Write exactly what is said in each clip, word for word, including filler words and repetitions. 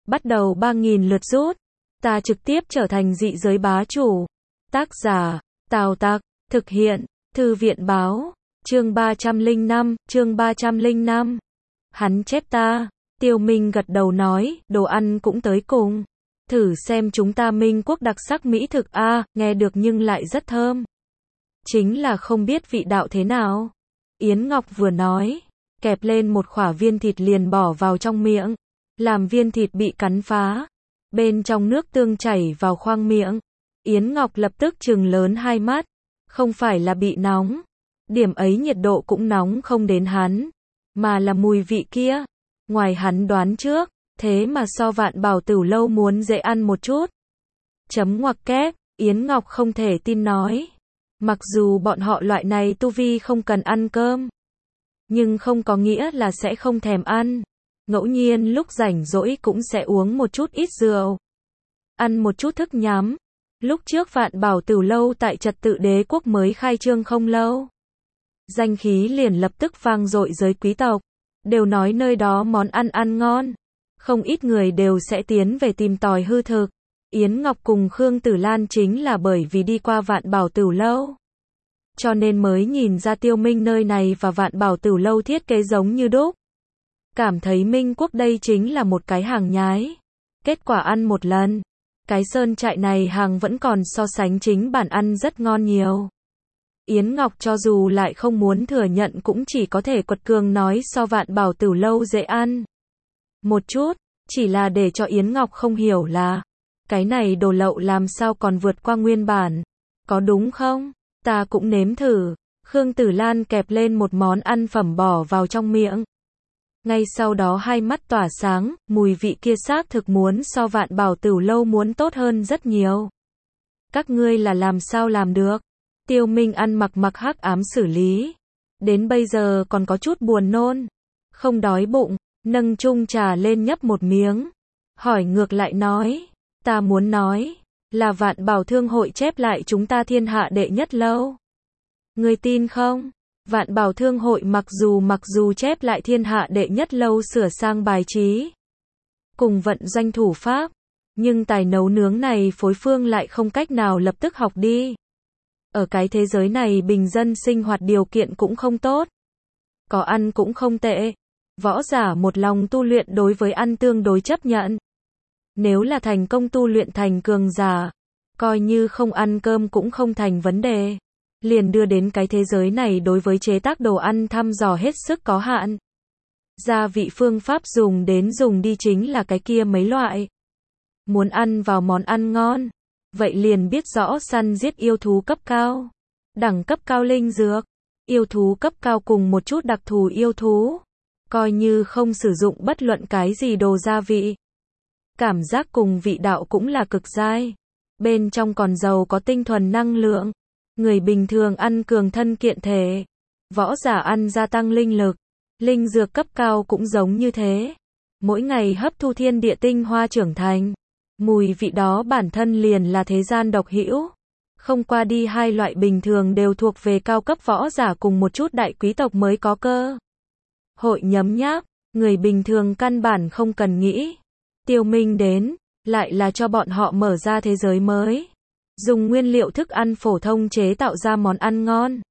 bắt đầu ba nghìn lượt rút. Ta trực tiếp trở thành dị giới bá chủ. Tác giả, Tào Tặc, thực hiện, Thư viện báo, chương ba trăm lẻ năm, chương ba trăm lẻ năm. Hắn chép ta, Tiêu Minh gật đầu nói, đồ ăn cũng tới cùng. Thử xem chúng ta Minh quốc đặc sắc mỹ thực a, à, nghe được nhưng lại rất thơm. Chính là không biết vị đạo thế nào. Yến Ngọc vừa nói, kẹp lên một khỏa viên thịt liền bỏ vào trong miệng, làm viên thịt bị cắn phá. Bên trong nước tương chảy vào khoang miệng. Yến Ngọc lập tức trừng lớn hai mắt, không phải là bị nóng. Điểm ấy nhiệt độ cũng nóng không đến hắn, mà là mùi vị kia. Ngoài hắn đoán trước, thế mà so Vạn Bảo Tửu Lâu muốn dễ ăn một chút. Chấm ngoặc kép, Yến Ngọc không thể tin nói. Mặc dù bọn họ loại này tu vi không cần ăn cơm, nhưng không có nghĩa là sẽ không thèm ăn. Ngẫu nhiên lúc rảnh rỗi cũng sẽ uống một chút ít rượu, ăn một chút thức nhắm. Lúc trước Vạn Bảo Tửu Lâu tại Trật Tự Đế Quốc mới khai trương không lâu, danh khí liền lập tức vang dội giới quý tộc, đều nói nơi đó món ăn ăn ngon, không ít người đều sẽ tiến về tìm tòi hư thực. Yến Ngọc cùng Khương Tử Lan chính là bởi vì đi qua Vạn Bảo Tửu Lâu, cho nên mới nhìn ra Tiêu Minh nơi này và Vạn Bảo Tửu Lâu thiết kế giống như đúc. Cảm thấy Minh quốc đây chính là một cái hàng nhái. Kết quả ăn một lần, cái sơn trại này hàng vẫn còn so sánh chính bản ăn rất ngon nhiều. Yến Ngọc cho dù lại không muốn thừa nhận cũng chỉ có thể quật cường nói so Vạn Bảo Tửu Lâu dễ ăn một chút, chỉ là để cho Yến Ngọc không hiểu là, cái này đồ lậu làm sao còn vượt qua nguyên bản, có đúng không? Ta cũng nếm thử. Khương Tử Lan kẹp lên một món ăn phẩm bỏ vào trong miệng. Ngay sau đó hai mắt tỏa sáng, mùi vị kia xác thực muốn so Vạn Bảo Tửu Lâu muốn tốt hơn rất nhiều. Các ngươi là làm sao làm được? Tiêu Minh ăn mặc mặc hắc ám xử lý. Đến bây giờ còn có chút buồn nôn. Không đói bụng, nâng chung trà lên nhấp một miếng. Hỏi ngược lại nói, ta muốn nói, là Vạn Bảo Thương hội chép lại chúng ta thiên hạ đệ nhất lâu. Ngươi tin không? Vạn Bảo Thương hội mặc dù mặc dù chép lại thiên hạ đệ nhất lâu sửa sang bài trí, cùng vận doanh thủ pháp, nhưng tài nấu nướng này phối phương lại không cách nào lập tức học đi. Ở cái thế giới này bình dân sinh hoạt điều kiện cũng không tốt, có ăn cũng không tệ. Võ giả một lòng tu luyện đối với ăn tương đối chấp nhận. Nếu là thành công tu luyện thành cường giả, coi như không ăn cơm cũng không thành vấn đề. Liền đưa đến cái thế giới này đối với chế tác đồ ăn thăm dò hết sức có hạn. Gia vị phương pháp dùng đến dùng đi chính là cái kia mấy loại. Muốn ăn vào món ăn ngon, vậy liền biết rõ săn giết yêu thú cấp cao, đẳng cấp cao linh dược, yêu thú cấp cao cùng một chút đặc thù yêu thú. Coi như không sử dụng bất luận cái gì đồ gia vị, cảm giác cùng vị đạo cũng là cực dai. Bên trong còn giàu có tinh thuần năng lượng. Người bình thường ăn cường thân kiện thể, võ giả ăn gia tăng linh lực, linh dược cấp cao cũng giống như thế. Mỗi ngày hấp thu thiên địa tinh hoa trưởng thành, mùi vị đó bản thân liền là thế gian độc hữu. Không qua đi hai loại bình thường đều thuộc về cao cấp võ giả cùng một chút đại quý tộc mới có cơ hội nhấm nháp, người bình thường căn bản không cần nghĩ. Tiêu Minh đến, lại là cho bọn họ mở ra thế giới mới. Dùng nguyên liệu thức ăn phổ thông chế tạo ra món ăn ngon.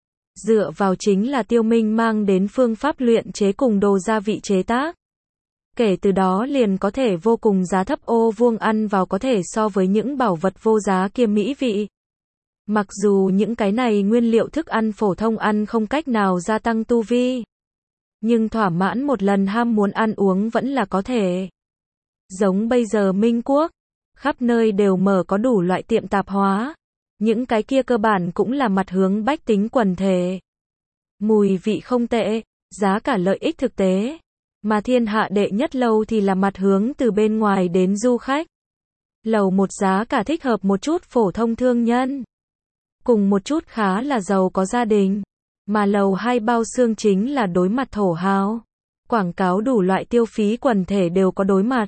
Dựa vào chính là Tiêu Minh mang đến phương pháp luyện chế cùng đồ gia vị chế tác. Kể từ đó liền có thể vô cùng giá thấp ô vuông ăn vào có thể so với những bảo vật vô giá kia mỹ vị. Mặc dù những cái này nguyên liệu thức ăn phổ thông ăn không cách nào gia tăng tu vi, nhưng thỏa mãn một lần ham muốn ăn uống vẫn là có thể. Giống bây giờ Minh quốc, khắp nơi đều mở có đủ loại tiệm tạp hóa. Những cái kia cơ bản cũng là mặt hướng bách tính quần thể. Mùi vị không tệ, giá cả lợi ích thực tế. Mà thiên hạ đệ nhất lâu thì là mặt hướng từ bên ngoài đến du khách. Lầu một giá cả thích hợp một chút phổ thông thương nhân, cùng một chút khá là giàu có gia đình. Mà lầu hai bao xương chính là đối mặt thổ hào. Quảng cáo đủ loại tiêu phí quần thể đều có đối mặt.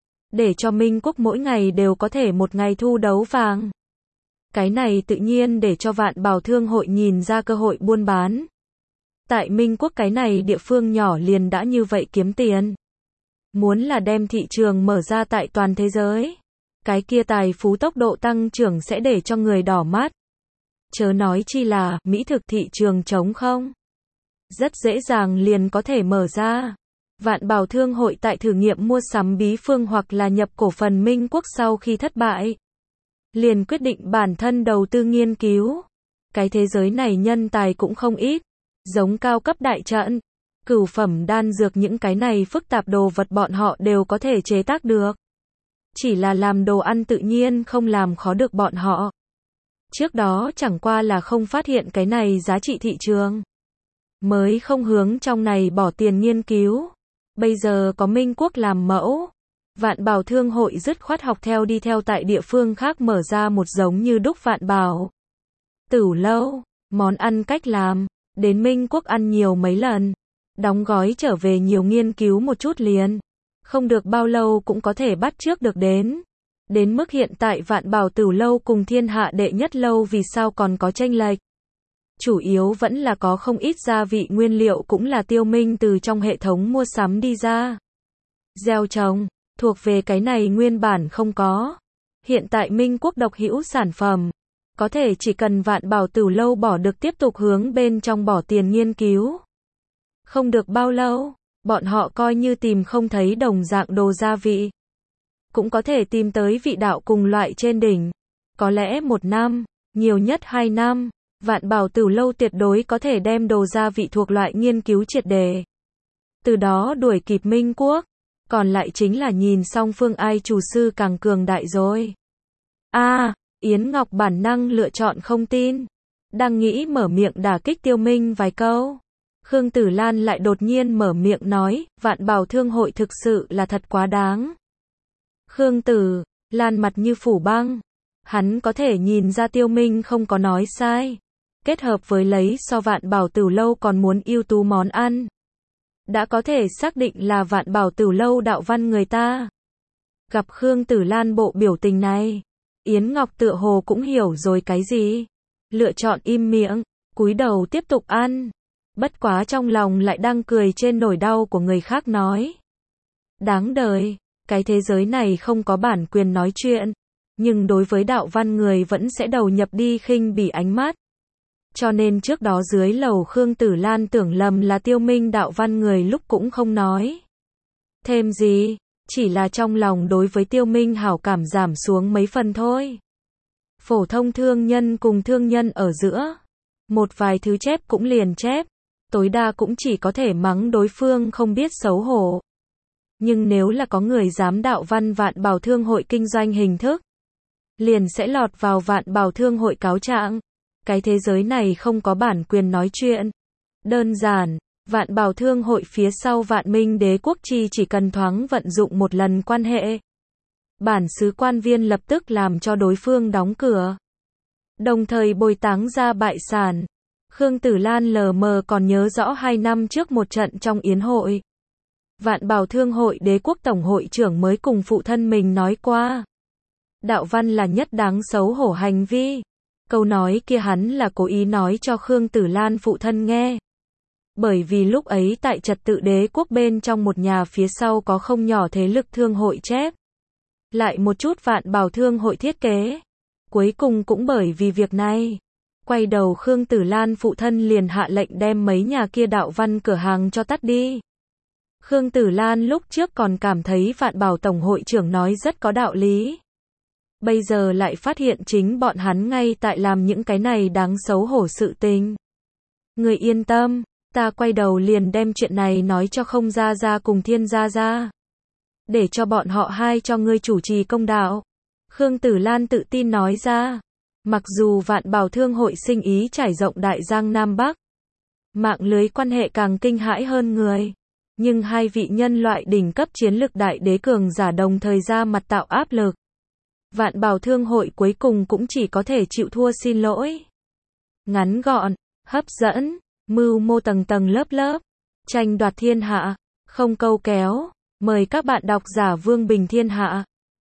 Để cho Minh quốc mỗi ngày đều có thể một ngày thu đấu vàng. Cái này tự nhiên để cho Vạn Bảo Thương hội nhìn ra cơ hội buôn bán. Tại Minh quốc cái này địa phương nhỏ liền đã như vậy kiếm tiền. Muốn là đem thị trường mở ra tại toàn thế giới. Cái kia tài phú tốc độ tăng trưởng sẽ để cho người đỏ mắt. Chớ nói chi là, mỹ thực thị trường trống không. Rất dễ dàng liền có thể mở ra. Vạn Bảo Thương hội tại thử nghiệm mua sắm bí phương hoặc là nhập cổ phần Minh Quốc sau khi thất bại. Liền quyết định bản thân đầu tư nghiên cứu. Cái thế giới này nhân tài cũng không ít. Giống cao cấp đại trận, cửu phẩm đan dược những cái này phức tạp đồ vật bọn họ đều có thể chế tác được. Chỉ là làm đồ ăn tự nhiên không làm khó được bọn họ. Trước đó chẳng qua là không phát hiện cái này giá trị thị trường. Mới không hướng trong này bỏ tiền nghiên cứu. Bây giờ có Minh Quốc làm mẫu. Vạn Bảo Thương hội dứt khoát học theo đi theo tại địa phương khác mở ra một giống như đúc Vạn Bảo Tửu lâu, món ăn cách làm, đến Minh Quốc ăn nhiều mấy lần. Đóng gói trở về nhiều nghiên cứu một chút liền. Không được bao lâu cũng có thể bắt chước được đến. Đến mức hiện tại Vạn Bảo Tửu lâu cùng thiên hạ đệ nhất lâu vì sao còn có chênh lệch. Chủ yếu vẫn là có không ít gia vị nguyên liệu cũng là Tiêu Minh từ trong hệ thống mua sắm đi ra. Gieo trồng, thuộc về cái này nguyên bản không có. Hiện tại Minh Quốc độc hữu sản phẩm. Có thể chỉ cần Vạn Bảo Tửu lâu bỏ được tiếp tục hướng bên trong bỏ tiền nghiên cứu. Không được bao lâu, bọn họ coi như tìm không thấy đồng dạng đồ gia vị. Cũng có thể tìm tới vị đạo cùng loại trên đỉnh. Có lẽ một năm, nhiều nhất hai năm, Vạn Bảo Tửu lâu tuyệt đối có thể đem đồ gia vị thuộc loại nghiên cứu triệt đề. Từ đó đuổi kịp Minh Quốc. Còn lại chính là nhìn song phương ai chủ sư càng cường đại rồi. A, à, Yến Ngọc bản năng lựa chọn không tin. Đang nghĩ mở miệng đả kích Tiêu Minh vài câu. Khương Tử Lan lại đột nhiên mở miệng nói, Vạn Bảo Thương hội thực sự là thật quá đáng. Khương Tử Lan mặt như phủ băng. Hắn có thể nhìn ra Tiêu Minh không có nói sai. Kết hợp với lấy so Vạn Bảo Tửu lâu còn muốn ưu tú món ăn. Đã có thể xác định là Vạn Bảo Tửu lâu đạo văn người ta. Gặp Khương Tử Lan bộ biểu tình này, Yến Ngọc tựa hồ cũng hiểu rồi cái gì. Lựa chọn im miệng, cúi đầu tiếp tục ăn. Bất quá trong lòng lại đang cười trên nỗi đau của người khác nói. Đáng đời, cái thế giới này không có bản quyền nói chuyện. Nhưng đối với đạo văn người vẫn sẽ đầu nhập đi khinh bỉ ánh mắt. Cho nên trước đó dưới lầu Khương Tử Lan tưởng lầm là Tiêu Minh đạo văn người lúc cũng không nói thêm gì, chỉ là trong lòng đối với Tiêu Minh hảo cảm giảm xuống mấy phần thôi. Phổ thông thương nhân cùng thương nhân ở giữa, một vài thứ chép cũng liền chép, tối đa cũng chỉ có thể mắng đối phương không biết xấu hổ. Nhưng nếu là có người dám đạo văn Vạn Bảo Thương hội kinh doanh hình thức, liền sẽ lọt vào Vạn Bảo Thương hội cáo trạng. Cái thế giới này không có bản quyền nói chuyện. Đơn giản, Vạn Bảo Thương hội phía sau Vạn Minh Đế quốc chi chỉ cần thoáng vận dụng một lần quan hệ. Bản xứ quan viên lập tức làm cho đối phương đóng cửa. Đồng thời bồi táng ra bại sản. Khương Tử Lan lờ mờ còn nhớ rõ hai năm trước một trận trong yến hội. Vạn Bảo Thương hội Đế quốc tổng hội trưởng mới cùng phụ thân mình nói qua. Đạo văn là nhất đáng xấu hổ hành vi. Câu nói kia hắn là cố ý nói cho Khương Tử Lan phụ thân nghe. Bởi vì lúc ấy tại trật tự đế quốc bên trong một nhà phía sau có không nhỏ thế lực thương hội chép. Lại một chút Vạn Bảo Thương hội thiết kế. Cuối cùng cũng bởi vì việc này. Quay đầu Khương Tử Lan phụ thân liền hạ lệnh đem mấy nhà kia đạo văn cửa hàng cho tắt đi. Khương Tử Lan lúc trước còn cảm thấy Vạn Bảo Tổng hội trưởng nói rất có đạo lý. Bây giờ lại phát hiện chính bọn hắn ngay tại làm những cái này đáng xấu hổ sự tình. Người yên tâm, ta quay đầu liền đem chuyện này nói cho Không Gia Gia cùng Thiên Gia Gia. Để cho bọn họ hai cho ngươi chủ trì công đạo. Khương Tử Lan tự tin nói ra. Mặc dù Vạn Bảo Thương hội sinh ý trải rộng Đại Giang Nam Bắc. Mạng lưới quan hệ càng kinh hãi hơn người. Nhưng hai vị nhân loại đỉnh cấp chiến lực đại đế cường giả đồng thời ra mặt tạo áp lực. Vạn Bảo Thương hội cuối cùng cũng chỉ có thể chịu thua xin lỗi. Ngắn gọn, hấp dẫn, mưu mô tầng tầng lớp lớp, tranh đoạt thiên hạ, không câu kéo. Mời các bạn đọc giả Vương Bình Thiên Hạ.